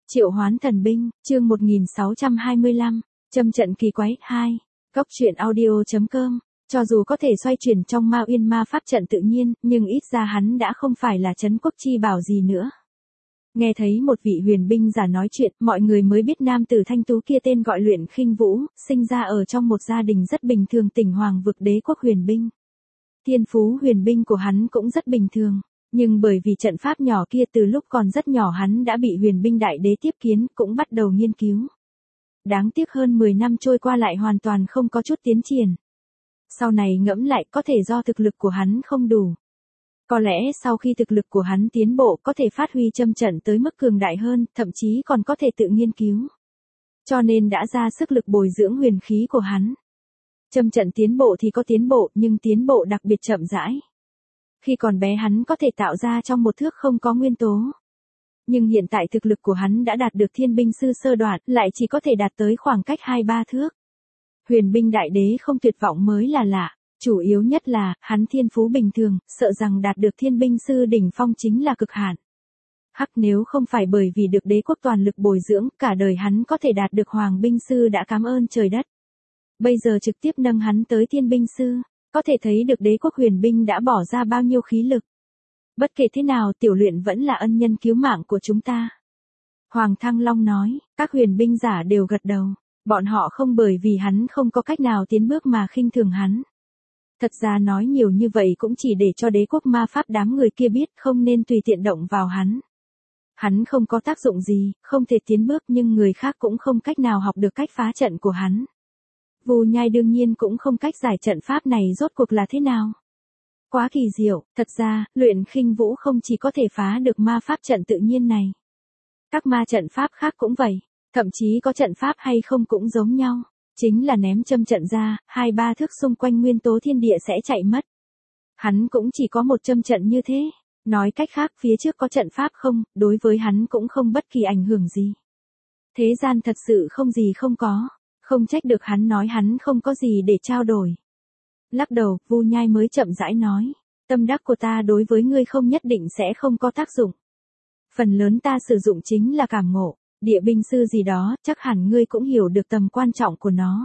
Triệu hoán thần binh, chương 1625, châm trận kỳ quái 2. Góc truyện audio.com. Cho dù có thể xoay chuyển trong ma uyên ma pháp trận tự nhiên, nhưng ít ra hắn đã không phải là trấn quốc chi bảo gì nữa. Nghe thấy một vị huyền binh giả nói chuyện, mọi người mới biết nam tử thanh tú kia tên gọi Luyện Khinh Vũ, sinh ra ở trong một gia đình rất bình thường tỉnh Hoàng vực đế quốc huyền binh. Thiên phú huyền binh của hắn cũng rất bình thường. Nhưng bởi vì trận pháp nhỏ kia từ lúc còn rất nhỏ hắn đã bị huyền binh đại đế tiếp kiến, cũng bắt đầu nghiên cứu. Đáng tiếc hơn 10 năm trôi qua lại hoàn toàn không có chút tiến triển. Sau này ngẫm lại có thể do thực lực của hắn không đủ. Có lẽ sau khi thực lực của hắn tiến bộ có thể phát huy châm trận tới mức cường đại hơn, thậm chí còn có thể tự nghiên cứu. Cho nên đã ra sức lực bồi dưỡng huyền khí của hắn. Châm trận tiến bộ thì có tiến bộ, nhưng tiến bộ đặc biệt chậm rãi. Khi còn bé hắn có thể tạo ra trong một thước không có nguyên tố. Nhưng hiện tại thực lực của hắn đã đạt được thiên binh sư sơ đoạn, lại chỉ có thể đạt tới khoảng cách 2-3 thước. Huyền binh đại đế không tuyệt vọng mới là lạ, chủ yếu nhất là, hắn thiên phú bình thường, sợ rằng đạt được thiên binh sư đỉnh phong chính là cực hạn. Hắc, nếu không phải bởi vì được đế quốc toàn lực bồi dưỡng, cả đời hắn có thể đạt được hoàng binh sư đã cảm ơn trời đất. Bây giờ trực tiếp nâng hắn tới thiên binh sư. Có thể thấy được đế quốc huyền binh đã bỏ ra bao nhiêu khí lực. Bất kể thế nào tiểu Luyện vẫn là ân nhân cứu mạng của chúng ta. Hoàng Thăng Long nói, các huyền binh giả đều gật đầu. Bọn họ không bởi vì hắn không có cách nào tiến bước mà khinh thường hắn. Thật ra nói nhiều như vậy cũng chỉ để cho đế quốc ma pháp đám người kia biết không nên tùy tiện động vào hắn. Hắn không có tác dụng gì, không thể tiến bước nhưng người khác cũng không cách nào học được cách phá trận của hắn. Vu Nhai đương nhiên cũng không cách giải trận pháp này rốt cuộc là thế nào. Quá kỳ diệu, thật ra, Luyện Khinh Vũ không chỉ có thể phá được ma pháp trận tự nhiên này. Các ma trận pháp khác cũng vậy, thậm chí có trận pháp hay không cũng giống nhau, chính là ném châm trận ra, 2-3 thước xung quanh nguyên tố thiên địa sẽ chạy mất. Hắn cũng chỉ có một châm trận như thế, nói cách khác phía trước có trận pháp không, đối với hắn cũng không bất kỳ ảnh hưởng gì. Thế gian thật sự không gì không có. Không trách được hắn nói hắn không có gì để trao đổi. Lắc đầu, Vu Nhai mới chậm rãi nói. Tâm đắc của ta đối với ngươi không nhất định sẽ không có tác dụng. Phần lớn ta sử dụng chính là cảm ngộ, địa binh sư gì đó, chắc hẳn ngươi cũng hiểu được tầm quan trọng của nó.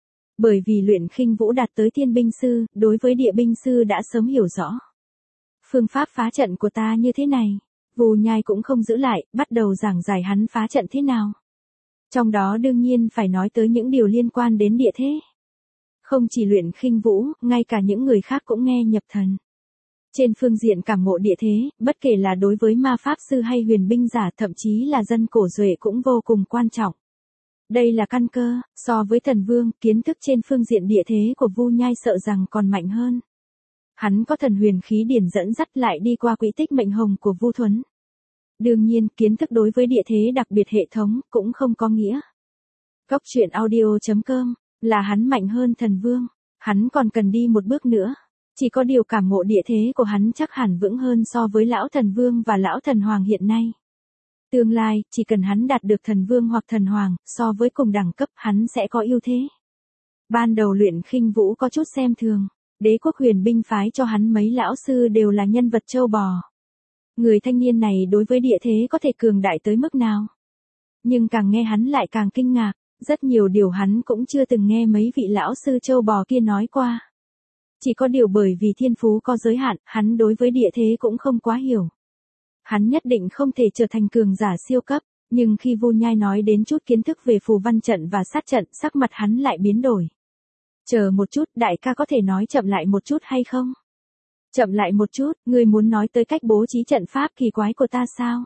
Bởi vì Luyện Khinh Vũ đạt tới thiên binh sư, đối với địa binh sư đã sớm hiểu rõ. Phương pháp phá trận của ta như thế này. Vu Nhai cũng không giữ lại, bắt đầu giảng giải hắn phá trận thế nào. Trong đó đương nhiên phải nói tới những điều liên quan đến địa thế. Không chỉ Luyện Khinh Vũ, ngay cả những người khác cũng nghe nhập thần. Trên phương diện cảm ngộ địa thế, bất kể là đối với ma pháp sư hay huyền binh giả thậm chí là dân cổ duệ cũng vô cùng quan trọng. Đây là căn cơ, so với thần vương, kiến thức trên phương diện địa thế của Vu Nhai sợ rằng còn mạnh hơn. Hắn có thần huyền khí điển dẫn dắt lại đi qua quỹ tích mệnh hồng của Vu Thuấn. Đương nhiên, kiến thức đối với địa thế đặc biệt hệ thống cũng không có nghĩa. Góc truyện audio.com là hắn mạnh hơn thần vương, hắn còn cần đi một bước nữa. Chỉ có điều cảm ngộ địa thế của hắn chắc hẳn vững hơn so với lão thần vương và lão thần hoàng hiện nay. Tương lai, chỉ cần hắn đạt được thần vương hoặc thần hoàng, so với cùng đẳng cấp hắn sẽ có ưu thế. Ban đầu Luyện Khinh Vũ có chút xem thường, đế quốc huyền binh phái cho hắn mấy lão sư đều là nhân vật châu bò. Người thanh niên này đối với địa thế có thể cường đại tới mức nào. Nhưng càng nghe hắn lại càng kinh ngạc, rất nhiều điều hắn cũng chưa từng nghe mấy vị lão sư châu bò kia nói qua. Chỉ có điều bởi vì thiên phú có giới hạn, hắn đối với địa thế cũng không quá hiểu. Hắn nhất định không thể trở thành cường giả siêu cấp, nhưng khi Vu Nhai nói đến chút kiến thức về phù văn trận và sát trận, sắc mặt hắn lại biến đổi. Chờ một chút, đại ca có thể nói chậm lại một chút hay không? Chậm lại một chút, ngươi muốn nói tới cách bố trí trận pháp kỳ quái của ta sao?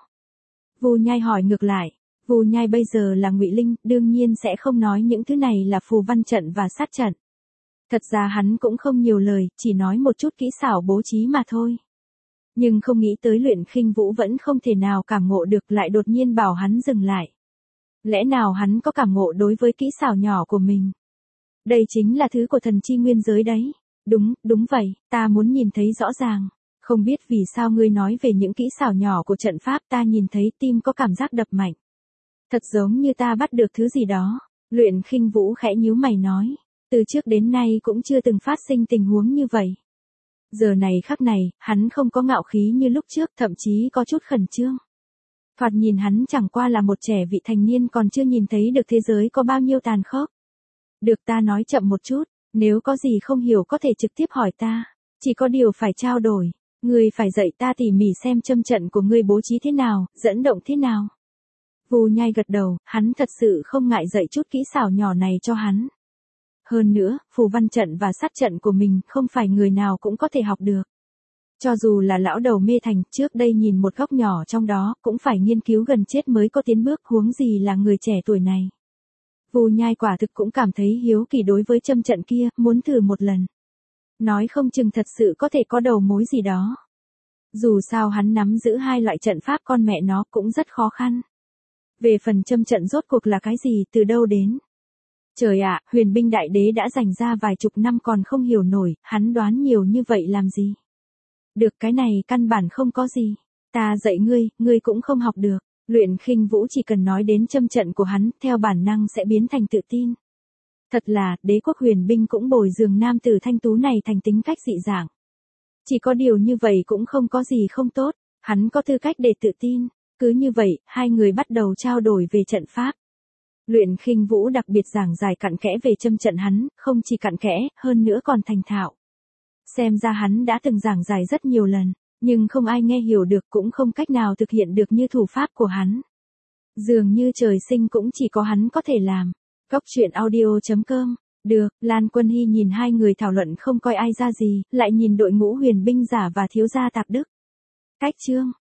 Vu Nhai hỏi ngược lại. Vu Nhai bây giờ là Ngụy Linh, đương nhiên sẽ không nói những thứ này là phù văn trận và sát trận. Thật ra hắn cũng không nhiều lời, chỉ nói một chút kỹ xảo bố trí mà thôi. Nhưng không nghĩ tới Luyện Khinh Vũ vẫn không thể nào cảm ngộ được, lại đột nhiên bảo hắn dừng lại. Lẽ nào hắn có cảm ngộ đối với kỹ xảo nhỏ của mình? Đây chính là thứ của thần chi nguyên giới đấy. Đúng vậy, ta muốn nhìn thấy rõ ràng. Không biết vì sao ngươi nói về những kỹ xảo nhỏ của trận pháp, ta nhìn thấy tim có cảm giác đập mạnh. Thật giống như ta bắt được thứ gì đó. Luyện Khinh Vũ khẽ nhíu mày nói. Từ trước đến nay cũng chưa từng phát sinh tình huống như vậy. Giờ này khắc này, hắn không có ngạo khí như lúc trước, thậm chí có chút khẩn trương. Thoạt nhìn hắn chẳng qua là một trẻ vị thành niên còn chưa nhìn thấy được thế giới có bao nhiêu tàn khốc. Được, ta nói chậm một chút, nếu có gì không hiểu có thể trực tiếp hỏi ta. Chỉ có điều phải trao đổi, ngươi phải dạy ta tỉ mỉ xem châm trận của ngươi bố trí thế nào, dẫn động thế nào. Vu Nhai gật đầu, hắn thật sự không ngại dạy chút kỹ xảo nhỏ này cho hắn. Hơn nữa, phù văn trận và sát trận của mình không phải người nào cũng có thể học được. Cho dù là lão đầu mê thành trước đây nhìn một góc nhỏ trong đó cũng phải nghiên cứu gần chết mới có tiến bước, huống gì là người trẻ tuổi này. Vu Nhai quả thực cũng cảm thấy hiếu kỳ đối với châm trận kia, muốn thử một lần. Nói không chừng thật sự có thể có đầu mối gì đó. Dù sao hắn nắm giữ hai loại trận pháp con mẹ nó cũng rất khó khăn. Về phần châm trận rốt cuộc là cái gì, từ đâu đến. Trời ạ, Huyền Binh Đại Đế đã dành ra vài chục năm còn không hiểu nổi, hắn đoán nhiều như vậy làm gì. Được, cái này căn bản không có gì. Ta dạy ngươi cũng không học được. Luyện Khinh Vũ chỉ cần nói đến châm trận của hắn, theo bản năng sẽ biến thành tự tin. Thật là, đế quốc huyền binh cũng bồi dưỡng nam tử thanh tú này thành tính cách dị dạng. Chỉ có điều như vậy cũng không có gì không tốt, hắn có tư cách để tự tin. Cứ như vậy, hai người bắt đầu trao đổi về trận pháp. Luyện Khinh Vũ đặc biệt giảng giải cặn kẽ về châm trận hắn, không chỉ cặn kẽ, hơn nữa còn thành thạo. Xem ra hắn đã từng giảng giải rất nhiều lần, nhưng không ai nghe hiểu được, cũng không cách nào thực hiện được như thủ pháp của hắn. Dường như trời sinh cũng chỉ có hắn có thể làm. Góc truyện audio.com. Được, Lan Quân Hy nhìn hai người thảo luận không coi ai ra gì, lại nhìn đội ngũ huyền binh giả và thiếu gia Tạp Đức. Cách chương